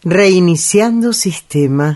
Reiniciando sistema.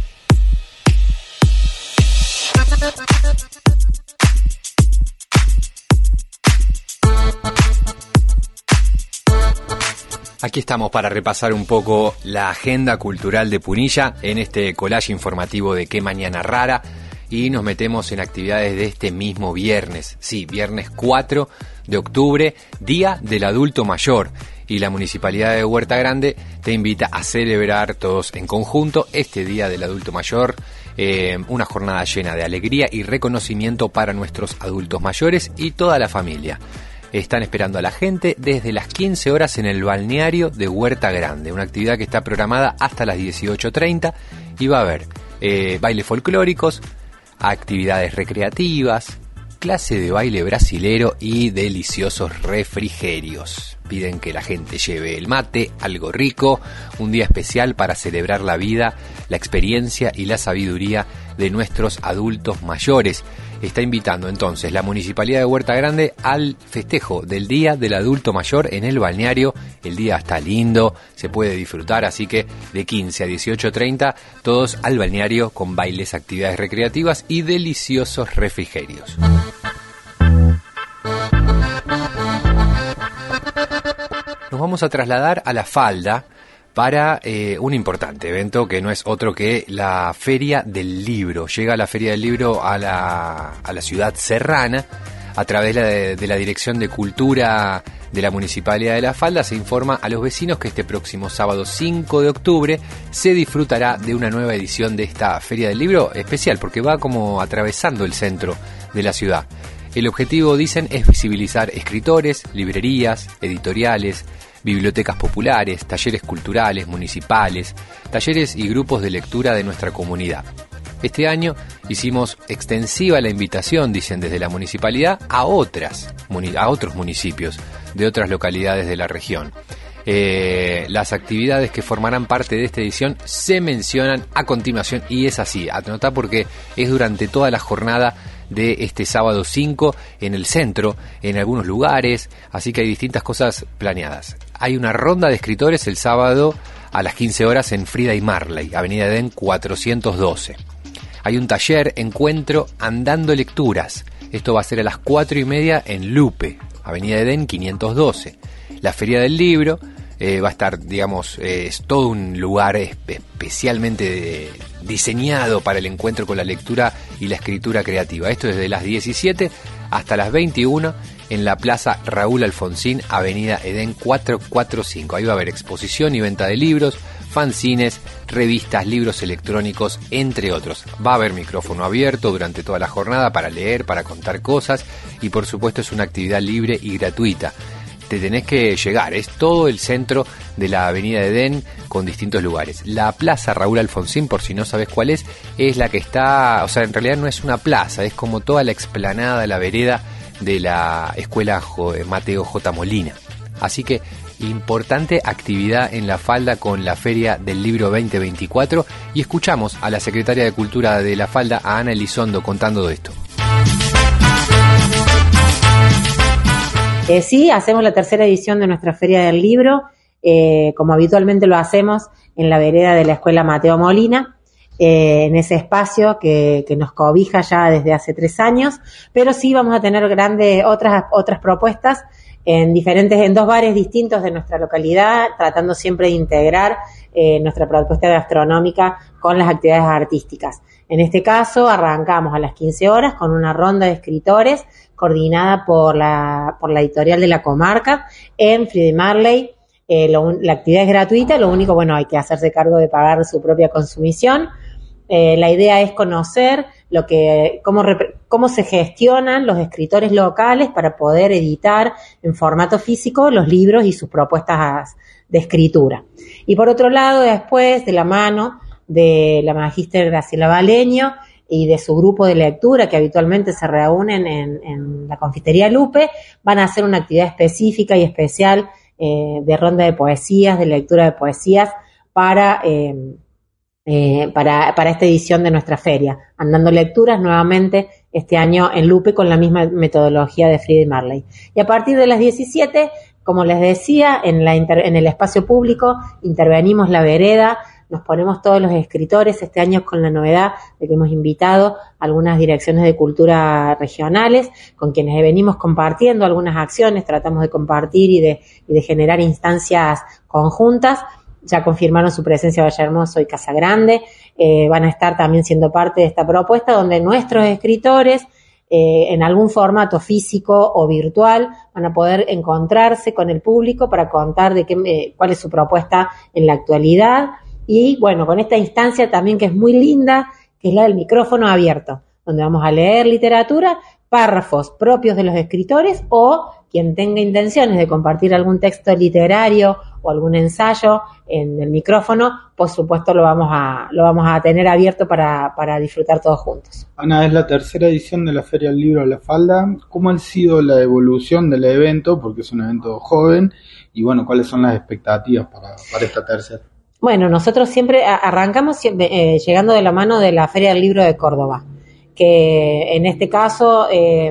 Aquí estamos para repasar un poco la agenda cultural de Punilla en este collage informativo de Qué Mañana Rara, y nos metemos en actividades de este mismo viernes, sí, viernes 4 de octubre, Día del Adulto Mayor, y la Municipalidad de Huerta Grande te invita a celebrar todos en conjunto este Día del Adulto Mayor, una jornada llena de alegría y reconocimiento para nuestros adultos mayores y toda la familia. Están esperando a la gente desde las 15 horas en el balneario de Huerta Grande, una actividad que está programada hasta las 18:30 y va a haber bailes folclóricos, actividades recreativas, clase de baile brasilero y deliciosos refrigerios. Piden que la gente lleve el mate, algo rico, un día especial para celebrar la vida, la experiencia y la sabiduría de nuestros adultos mayores. Está invitando entonces la Municipalidad de Huerta Grande al festejo del Día del Adulto Mayor en el balneario. El día está lindo, se puede disfrutar, así que de 15 a 18:30 todos al balneario con bailes, actividades recreativas y deliciosos refrigerios. Nos vamos a trasladar a La Falda para un importante evento que no es otro que la Feria del Libro. Llega la Feria del Libro a la ciudad serrana a través de la Dirección de Cultura de la Municipalidad de La Falda. Se informa a los vecinos que este próximo sábado 5 de octubre se disfrutará de una nueva edición de esta Feria del Libro especial, porque va como atravesando el centro de la ciudad. El objetivo, dicen, es visibilizar escritores, librerías, editoriales, bibliotecas populares, talleres culturales, municipales, talleres y grupos de lectura de nuestra comunidad. Este año hicimos extensiva la invitación, dicen desde la municipalidad, a otros municipios de otras localidades de la región. Las actividades que formarán parte de esta edición se mencionan a continuación, y es así, anotá porque es durante toda la jornada de este sábado 5 en el centro, en algunos lugares, así que hay distintas cosas planeadas. Hay una ronda de escritores el sábado a las 15 horas en Frida y Marley, Avenida Edén 412. Hay un taller, encuentro, andando lecturas. Esto va a ser a las 4:30 en Lupe, Avenida Edén 512. La Feria del Libro va a estar, digamos, es todo un lugar especialmente diseñado para el encuentro con la lectura y la escritura creativa. Esto desde las 17 hasta las 21 en la Plaza Raúl Alfonsín, Avenida Edén 445. Ahí va a haber exposición y venta de libros, fanzines, revistas, libros electrónicos, entre otros. Va a haber micrófono abierto durante toda la jornada para leer, para contar cosas, y por supuesto es una actividad libre y gratuita. Te tenés que llegar, es todo el centro de la Avenida Edén con distintos lugares. La Plaza Raúl Alfonsín, por si no sabes cuál es la que está, o sea, en realidad no es una plaza, es como toda la explanada, la vereda de la Escuela Mateo J. Molina. Así que importante actividad en La Falda con la Feria del Libro 2024, y escuchamos a la Secretaria de Cultura de La Falda, a Ana Elizondo, contando de esto. Sí, hacemos la tercera edición de nuestra Feria del Libro, como habitualmente lo hacemos en la vereda de la Escuela Mateo Molina, en ese espacio que nos cobija ya desde hace 3 años, pero sí vamos a tener otras propuestas en 2 bares distintos de nuestra localidad, tratando siempre de integrar nuestra propuesta gastronómica con las actividades artísticas. En este caso arrancamos a las 15 horas con una ronda de escritores coordinada por la editorial de la comarca en Frida y Marley. La actividad es gratuita, lo único, hay que hacerse cargo de pagar su propia consumición. La idea es conocer cómo se gestionan los escritores locales para poder editar en formato físico los libros y sus propuestas de escritura. Y por otro lado, después, de la mano de la magíster Graciela Baleño y de su grupo de lectura, que habitualmente se reúnen en la Confitería Lupe, van a hacer una actividad específica y especial de ronda de poesías, de lectura de poesías para esta edición de nuestra feria. Andando lecturas nuevamente este año en Lupe con la misma metodología de Frida y Marley. Y a partir de las 17 Como les decía, en el espacio público intervenimos la vereda, nos ponemos todos los escritores, este año con la novedad de que hemos invitado a algunas direcciones de cultura regionales, con quienes venimos compartiendo algunas acciones, tratamos de compartir y de generar instancias conjuntas. Ya confirmaron su presencia Vallehermoso y Casa Grande, van a estar también siendo parte de esta propuesta, donde nuestros escritores, en algún formato físico o virtual, van a poder encontrarse con el público para contar cuál es su propuesta en la actualidad. Y bueno, con esta instancia también que es muy linda, que es la del micrófono abierto, donde vamos a leer literatura, párrafos propios de los escritores o quien tenga intenciones de compartir algún texto literario o algún ensayo en el micrófono, por supuesto lo vamos a tener abierto para disfrutar todos juntos. Ana, es la tercera edición de la Feria del Libro La Falda. ¿Cómo ha sido la evolución del evento? Porque es un evento joven. Y bueno, ¿cuáles son las expectativas para esta tercera? Bueno, nosotros siempre arrancamos llegando de la mano de la Feria del Libro de Córdoba, que en este caso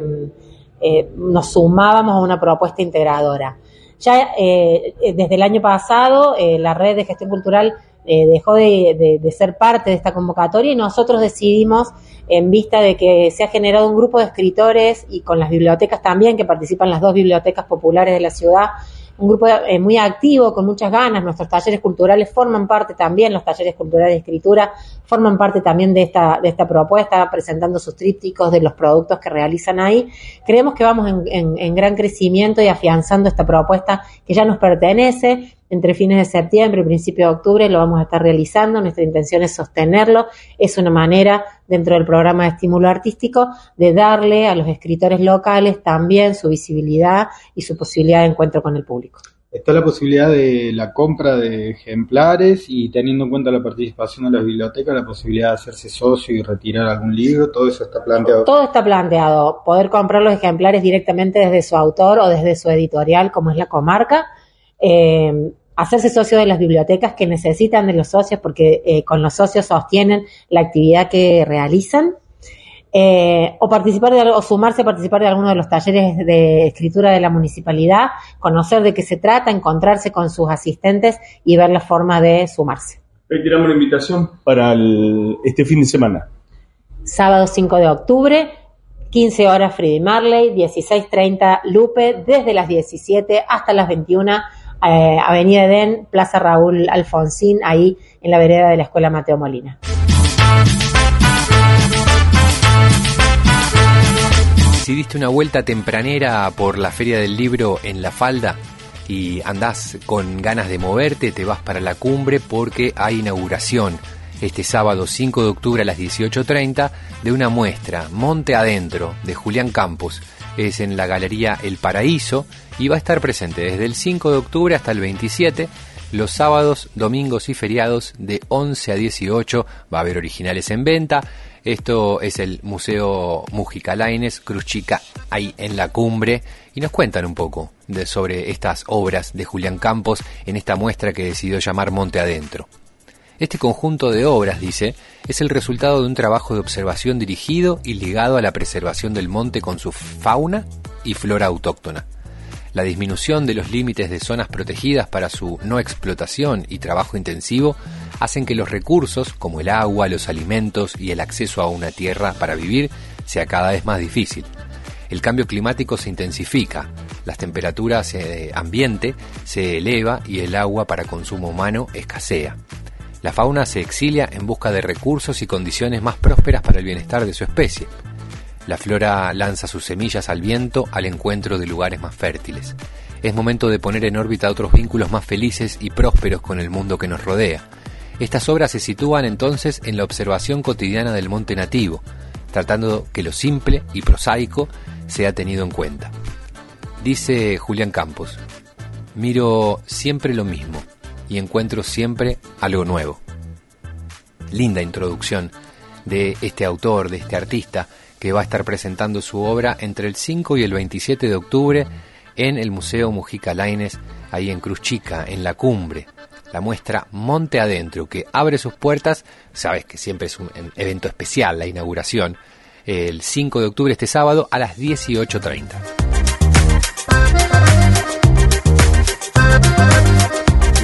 nos sumábamos a una propuesta integradora. Ya desde el año pasado la red de gestión cultural dejó de ser parte de esta convocatoria y nosotros decidimos, en vista de que se ha generado un grupo de escritores y con las bibliotecas también, que participan las 2 bibliotecas populares de la ciudad, un grupo muy activo, con muchas ganas. Nuestros talleres culturales forman parte también, los talleres culturales de escritura forman parte también de esta propuesta, presentando sus trípticos de los productos que realizan ahí. Creemos que vamos en gran crecimiento y afianzando esta propuesta que ya nos pertenece. Entre fines de septiembre y principio de octubre lo vamos a estar realizando. Nuestra intención es sostenerlo. Es una manera, dentro del programa de estímulo artístico, de darle a los escritores locales también su visibilidad y su posibilidad de encuentro con el público. Está la posibilidad de la compra de ejemplares y, teniendo en cuenta la participación de las bibliotecas, la posibilidad de hacerse socio y retirar algún libro. ¿Todo eso está planteado? Todo está planteado. Poder comprar los ejemplares directamente desde su autor o desde su editorial, como es La Comarca. Hacerse socio de las bibliotecas, que necesitan de los socios porque con los socios sostienen la actividad que realizan, o sumarse a participar de alguno de los talleres de escritura de la municipalidad, conocer de qué se trata, encontrarse con sus asistentes y ver la forma de sumarse. Tiramos la invitación para este fin de semana. Sábado 5 de octubre, 15 horas Friedrich Marley, 16:30 Lupe, desde las 17 hasta las 21, Avenida Edén, Plaza Raúl Alfonsín, ahí en la vereda de la Escuela Mateo Molina. Si diste una vuelta tempranera por la Feria del Libro en La Falda y andás con ganas de moverte, te vas para la cumbre porque hay inauguración este sábado 5 de octubre a las 18:30 de una muestra, Monte Adentro, de Julián Campos. Es en la Galería El Paraíso y va a estar presente desde el 5 de octubre hasta el 27, los sábados, domingos y feriados de 11 a 18. Va a haber originales en venta. Esto es el Museo Múgica Lainez, Cruz Chica, ahí en la cumbre, y nos cuentan un poco sobre estas obras de Julián Campos en esta muestra que decidió llamar Monte Adentro. Este conjunto de obras, dice, es el resultado de un trabajo de observación dirigido y ligado a la preservación del monte con su fauna y flora autóctona. La disminución de los límites de zonas protegidas para su no explotación y trabajo intensivo hacen que los recursos, como el agua, los alimentos y el acceso a una tierra para vivir, sea cada vez más difícil. El cambio climático se intensifica, las temperaturas ambiente se eleva y el agua para consumo humano escasea. La fauna se exilia en busca de recursos y condiciones más prósperas para el bienestar de su especie. La flora lanza sus semillas al viento al encuentro de lugares más fértiles. Es momento de poner en órbita otros vínculos más felices y prósperos con el mundo que nos rodea. Estas obras se sitúan entonces en la observación cotidiana del monte nativo, tratando que lo simple y prosaico sea tenido en cuenta. Dice Julián Campos: miro siempre lo mismo y encuentro siempre algo nuevo. Linda introducción de este autor, de este artista, que va a estar presentando su obra entre el 5 y el 27 de octubre en el Museo Múgica Lainez, ahí en Cruz Chica, en la cumbre. La muestra Monte Adentro, que abre sus puertas, sabes que siempre es un evento especial, la inauguración, el 5 de octubre, este sábado, a las 18:30.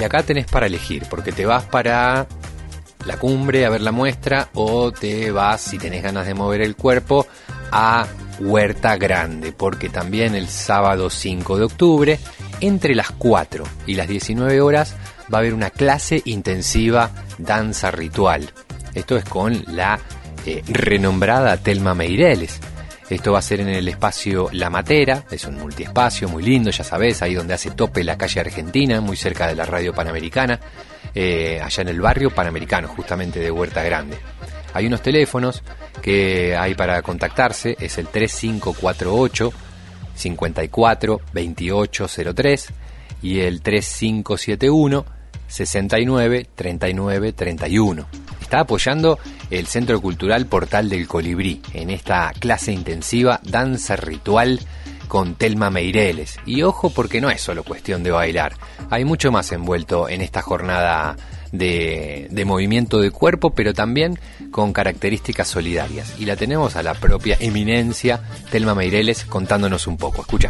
acá tenés para elegir, porque te vas para la cumbre a ver la muestra o te vas, si tenés ganas de mover el cuerpo, a Huerta Grande, porque también el sábado 5 de octubre, entre las 4 y las 19 horas, va a haber una clase intensiva danza ritual. Esto es con la renombrada Telma Meireles. Esto va a ser en el espacio La Matera, es un multiespacio muy lindo, ya sabés, ahí donde hace tope la calle Argentina, muy cerca de la radio Panamericana, allá en el barrio Panamericano, justamente de Huerta Grande. Hay unos teléfonos que hay para contactarse, es el 3548 54 2803 y el 3571 69 39 31. Está apoyando el Centro Cultural Portal del Colibrí en esta clase intensiva danza ritual con Telma Meireles. Y ojo, porque no es solo cuestión de bailar, hay mucho más envuelto en esta jornada de movimiento de cuerpo, pero también con características solidarias. Y la tenemos a la propia eminencia Telma Meireles contándonos un poco. Escucha.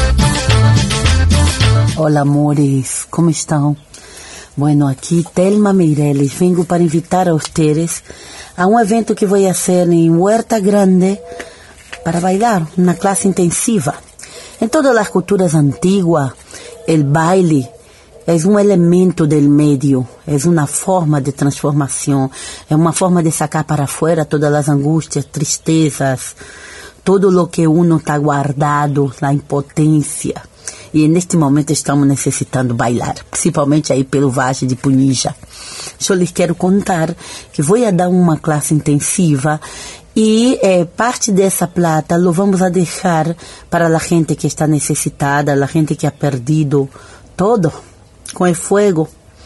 Hola amores, ¿cómo están? Bueno, aquí Telma Meireles, vengo para invitar a ustedes a un evento que voy a hacer en Huerta Grande para bailar, una clase intensiva. En todas las culturas antiguas, el baile es un elemento del medio, es una forma de transformación, es una forma de sacar para afuera todas las angustias, tristezas, todo lo que uno está guardado, la impotencia. E neste momento estamos necessitando bailar, principalmente aí pelo Vale de Punija. Eu lhes quero contar que vou dar uma classe intensiva e parte dessa plata lo vamos a deixar para a gente que está necessitada, a gente que ha perdido todo com o fogo.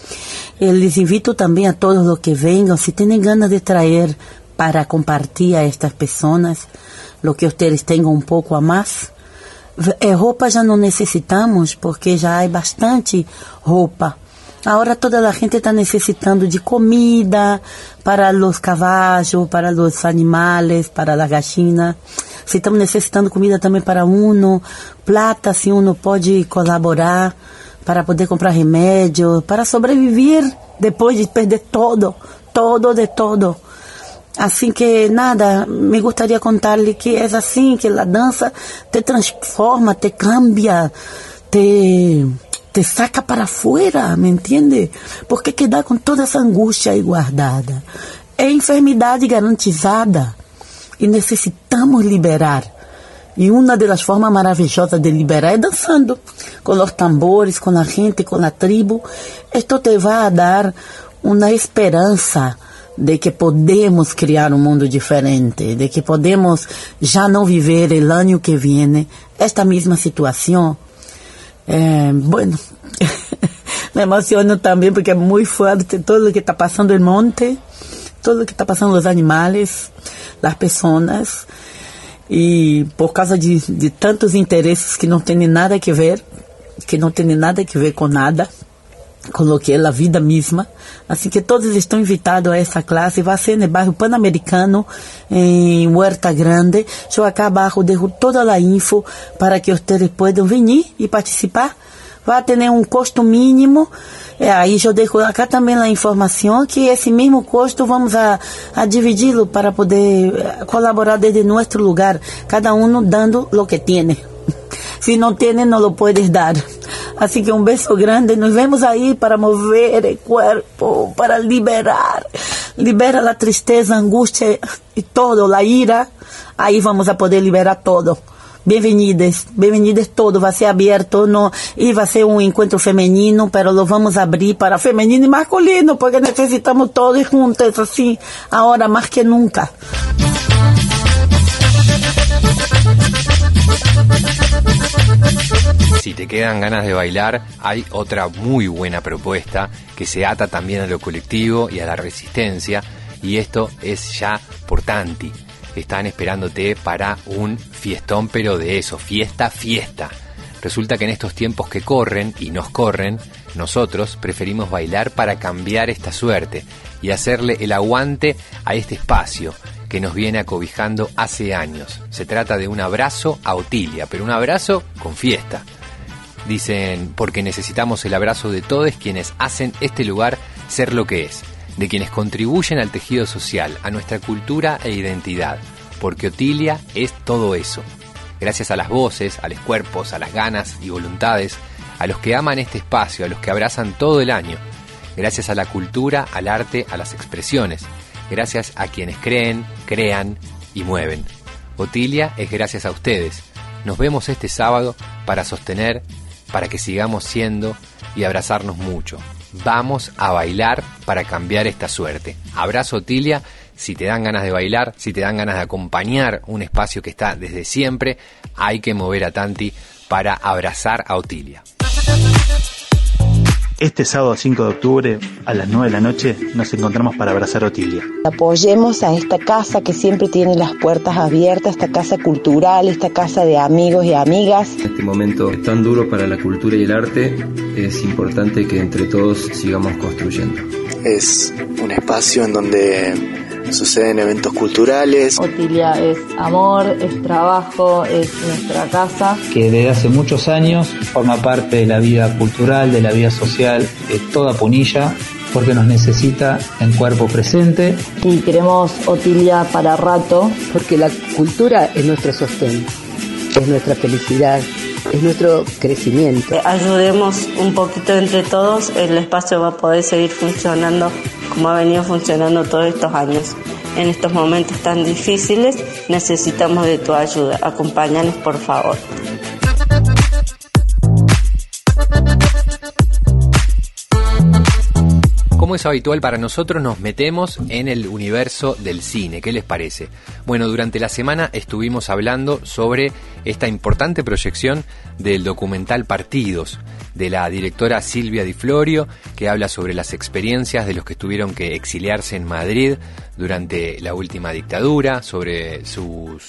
Les invito também a todos os que venham, se têm ganas de trazer para compartilhar a estas pessoas, lo que vocês tenham um pouco a mais. Roupa já não necessitamos, porque já há bastante roupa. Agora toda a gente está necessitando de comida para os cavalos, para os animais, para a gallina. Se estamos necessitando comida também para uno, plata, se uno pode colaborar para poder comprar remédio, para sobreviver depois de perder todo de todo. Assim que nada, me gostaria contar-lhe que é assim, que a dança te transforma, te cambia, te saca para fora, me entende? Porque queda com toda essa angústia aí guardada. É enfermidade garantizada e necessitamos liberar. E uma das formas maravilhosas de liberar é dançando, com os tambores, com a gente, com a tribo. Isto te vai dar uma esperança de que podemos criar um mundo diferente, de que podemos já não viver o ano que vem esta mesma situação. Bueno, me emociono também porque é muito forte todo o que está passando no monte, todo o que está passando os animais, as pessoas, e por causa de tantos interesses que não tem nada que ver, com nada, com o que é a vida mesma. Assim que todos estão invitados a essa classe. Vai ser no bairro Panamericano, em Huerta Grande. Eu aqui abaixo deixo toda a info para que vocês possam vir e participar. Vai ter um custo mínimo. Aí eu deixo acá também a informação que esse mesmo custo vamos a dividi-lo para poder colaborar desde nosso lugar, cada um dando o que tem. Se não tem, não lo puedes dar. Assim que um beijo grande. Nos vemos aí para mover o corpo, para liberar. Libera a tristeza, a angústia e todo, a ira. Aí vamos a poder liberar todo. Bem-vindos todos. Vai ser aberto e vai ser um encontro feminino, pero lo vamos a abrir para feminino e masculino, porque necessitamos todos juntos, assim, agora mais que nunca. Si te quedan ganas de bailar, hay otra muy buena propuesta que se ata también a lo colectivo y a la resistencia, y esto es ya por Tanti. Están esperándote para un fiestón, pero de eso, fiesta. Resulta que en estos tiempos que corren y nos corren, nosotros preferimos bailar para cambiar esta suerte y hacerle el aguante a este espacio que nos viene acobijando hace años. Se trata de un abrazo a Otilia, pero un abrazo con fiesta. Dicen, porque necesitamos el abrazo de todos quienes hacen este lugar ser lo que es, de quienes contribuyen al tejido social, a nuestra cultura e identidad, porque Otilia es todo eso. Gracias a las voces, a los cuerpos, a las ganas y voluntades, a los que aman este espacio, a los que abrazan todo el año. Gracias a la cultura, al arte, a las expresiones. Gracias a quienes creen, crean y mueven. Otilia es gracias a ustedes. Nos vemos este sábado para sostener, para que sigamos siendo y abrazarnos mucho. Vamos a bailar para cambiar esta suerte. Abrazo, Otilia. Si te dan ganas de bailar, si te dan ganas de acompañar un espacio que está desde siempre, hay que mover a Tanti para abrazar a Otilia. Este sábado 5 de octubre a las 9 de la noche nos encontramos para abrazar a Otilia. Apoyemos a esta casa que siempre tiene las puertas abiertas, esta casa cultural, esta casa de amigos y amigas. En este momento tan duro para la cultura y el arte, es importante que entre todos sigamos construyendo. Es un espacio en donde suceden eventos culturales. Otilia es amor, es trabajo, es nuestra casa. Que desde hace muchos años forma parte de la vida cultural, de la vida social de toda Punilla, porque nos necesita en cuerpo presente. Y queremos Otilia para rato. Porque la cultura es nuestro sostén, es nuestra felicidad, es nuestro crecimiento. Ayudemos un poquito entre todos, el espacio va a poder seguir funcionando como ha venido funcionando todos estos años. En estos momentos tan difíciles necesitamos de tu ayuda. Acompáñanos, por favor. Como es habitual para nosotros, nos metemos en el universo del cine. ¿Qué les parece? Bueno, durante la semana estuvimos hablando sobre esta importante proyección del documental Partidos, de la directora Silvia Di Florio, que habla sobre las experiencias de los que tuvieron que exiliarse en Madrid durante la última dictadura, sobre sus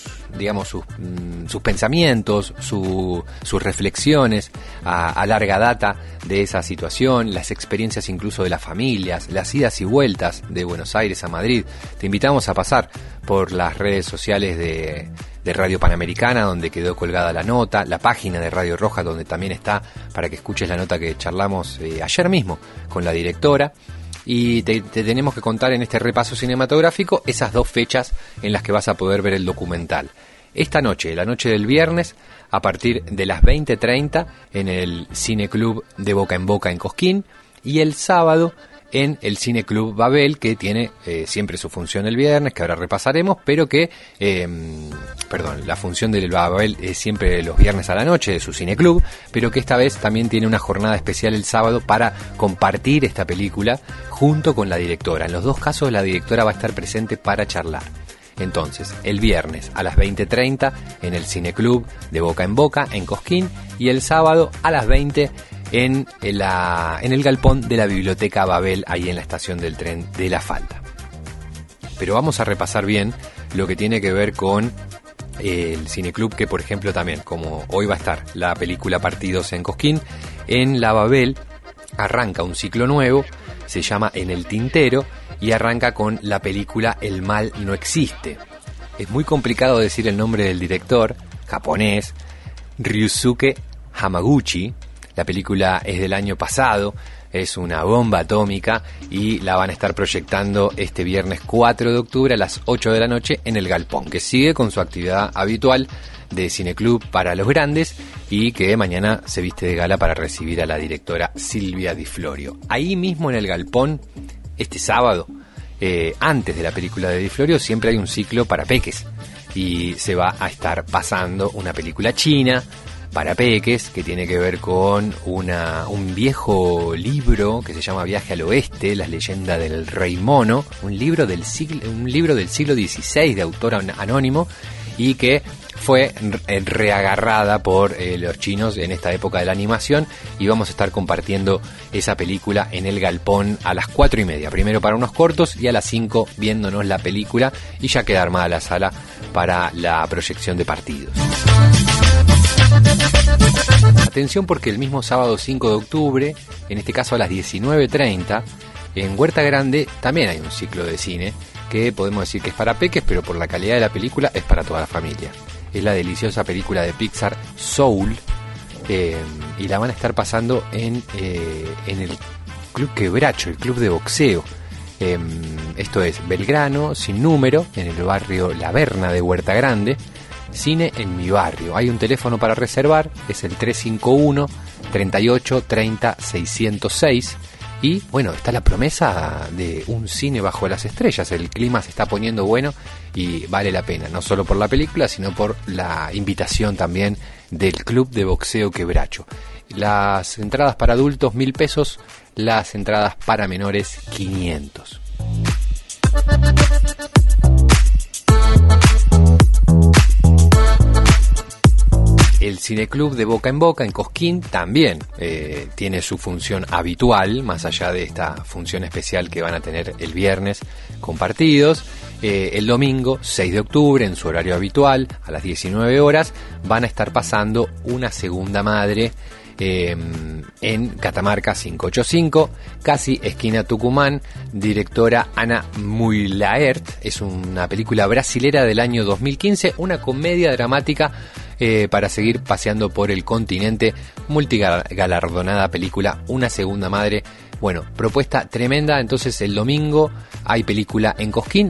pensamientos, sus reflexiones a larga data de esa situación, las experiencias incluso de las familias, las idas y vueltas de Buenos Aires a Madrid. Te invitamos a pasar por las redes sociales de Radio Panamericana, donde quedó colgada la nota, la página de Radio Roja, donde también está, para que escuches la nota que charlamos ayer mismo con la directora. Y te tenemos que contar en este repaso cinematográfico esas 2 fechas en las que vas a poder ver el documental. Esta noche, la noche del viernes, a partir de las 20:30 en el Cineclub de Boca en Boca en Cosquín, y el sábado en el Cineclub Babel, que tiene siempre su función el viernes, que ahora repasaremos, pero que, la función del Babel es siempre los viernes a la noche de su Cineclub, pero que esta vez también tiene una jornada especial el sábado para compartir esta película junto con la directora. En los 2 casos la directora va a estar presente para charlar. Entonces, el viernes a las 20:30 en el Cineclub de Boca en Boca en Cosquín, y el sábado a las 20 en el galpón de la Biblioteca Babel, ahí en la estación del tren de La Falda. Pero vamos a repasar bien lo que tiene que ver con el Cineclub, que por ejemplo también, como hoy va a estar la película Partidos en Cosquín, en la Babel arranca un ciclo nuevo, se llama En el Tintero, y arranca con la película El mal no existe. Es muy complicado decir el nombre del director, japonés, Ryusuke Hamaguchi. La película es del año pasado, es una bomba atómica, y la van a estar proyectando este viernes 4 de octubre a las 8 de la noche en el Galpón, que sigue con su actividad habitual de Cineclub para los grandes, y que mañana se viste de gala para recibir a la directora Silvia Di Florio. Ahí mismo en el Galpón, este sábado, antes de la película de Di Florio, siempre hay un ciclo para peques, y se va a estar pasando una película china para peques, que tiene que ver con un viejo libro que se llama Viaje al Oeste, las leyendas del Rey Mono, un libro del siglo XVI de autor anónimo, y que fue reagarrada por los chinos en esta época de la animación, y vamos a estar compartiendo esa película en el Galpón a las 4:30, primero para unos cortos y a las 5 viéndonos la película, y ya queda armada la sala para la proyección de Partidos. Atención, porque el mismo sábado 5 de octubre, en este caso a las 19:30, en Huerta Grande también hay un ciclo de cine que podemos decir que es para peques, pero por la calidad de la película es para toda la familia. Es la deliciosa película de Pixar Soul, y la van a estar pasando en el Club Quebracho, el club de boxeo. Esto es Belgrano, sin número, en el barrio La Verna de Huerta Grande. Cine en mi barrio. Hay un teléfono para reservar, es el 351 38 30 606. Y bueno, está la promesa de un cine bajo las estrellas. El clima se está poniendo bueno y vale la pena, no solo por la película, sino por la invitación también del Club de Boxeo Quebracho. Las entradas para adultos 1.000 pesos, las entradas para menores 500. El Cineclub de Boca en Boca en Cosquín también tiene su función habitual, más allá de esta función especial que van a tener el viernes con partidos. El domingo 6 de octubre, en su horario habitual, a las 19 horas, van a estar pasando Una Segunda Madre en Catamarca 585, casi esquina Tucumán. Directora Ana Muylaert. Es una película brasilera del año 2015, una comedia dramática para seguir paseando por el continente. Multigalardonada película Una Segunda Madre. Bueno, propuesta tremenda. Entonces el domingo hay película en Cosquín.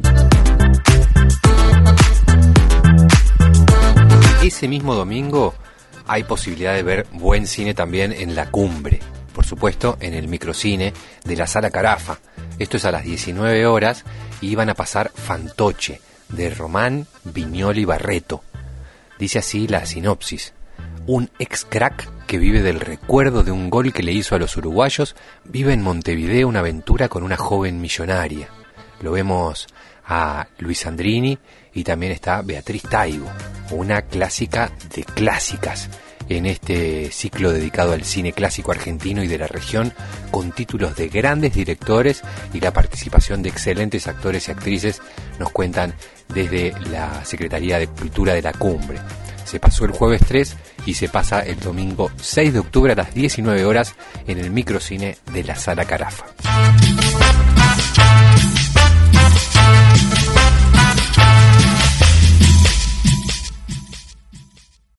Ese mismo domingo hay posibilidad de ver buen cine también en La Cumbre, por supuesto en el microcine de la Sala Carafa. Esto es a las 19 horas y van a pasar Fantoche, de Román Viñoli Barreto. Dice así la sinopsis: un ex crack que vive del recuerdo de un gol que le hizo a los uruguayos, vive en Montevideo una aventura con una joven millonaria. Lo vemos a Luis Sandrini y también está Beatriz Taibo, una clásica de clásicas en este ciclo dedicado al cine clásico argentino y de la región, con títulos de grandes directores y la participación de excelentes actores y actrices, nos cuentan desde la Secretaría de Cultura de La Cumbre. Se pasó el jueves 3 y se pasa el domingo 6 de octubre a las 19 horas en el microcine de la Sala Carafa.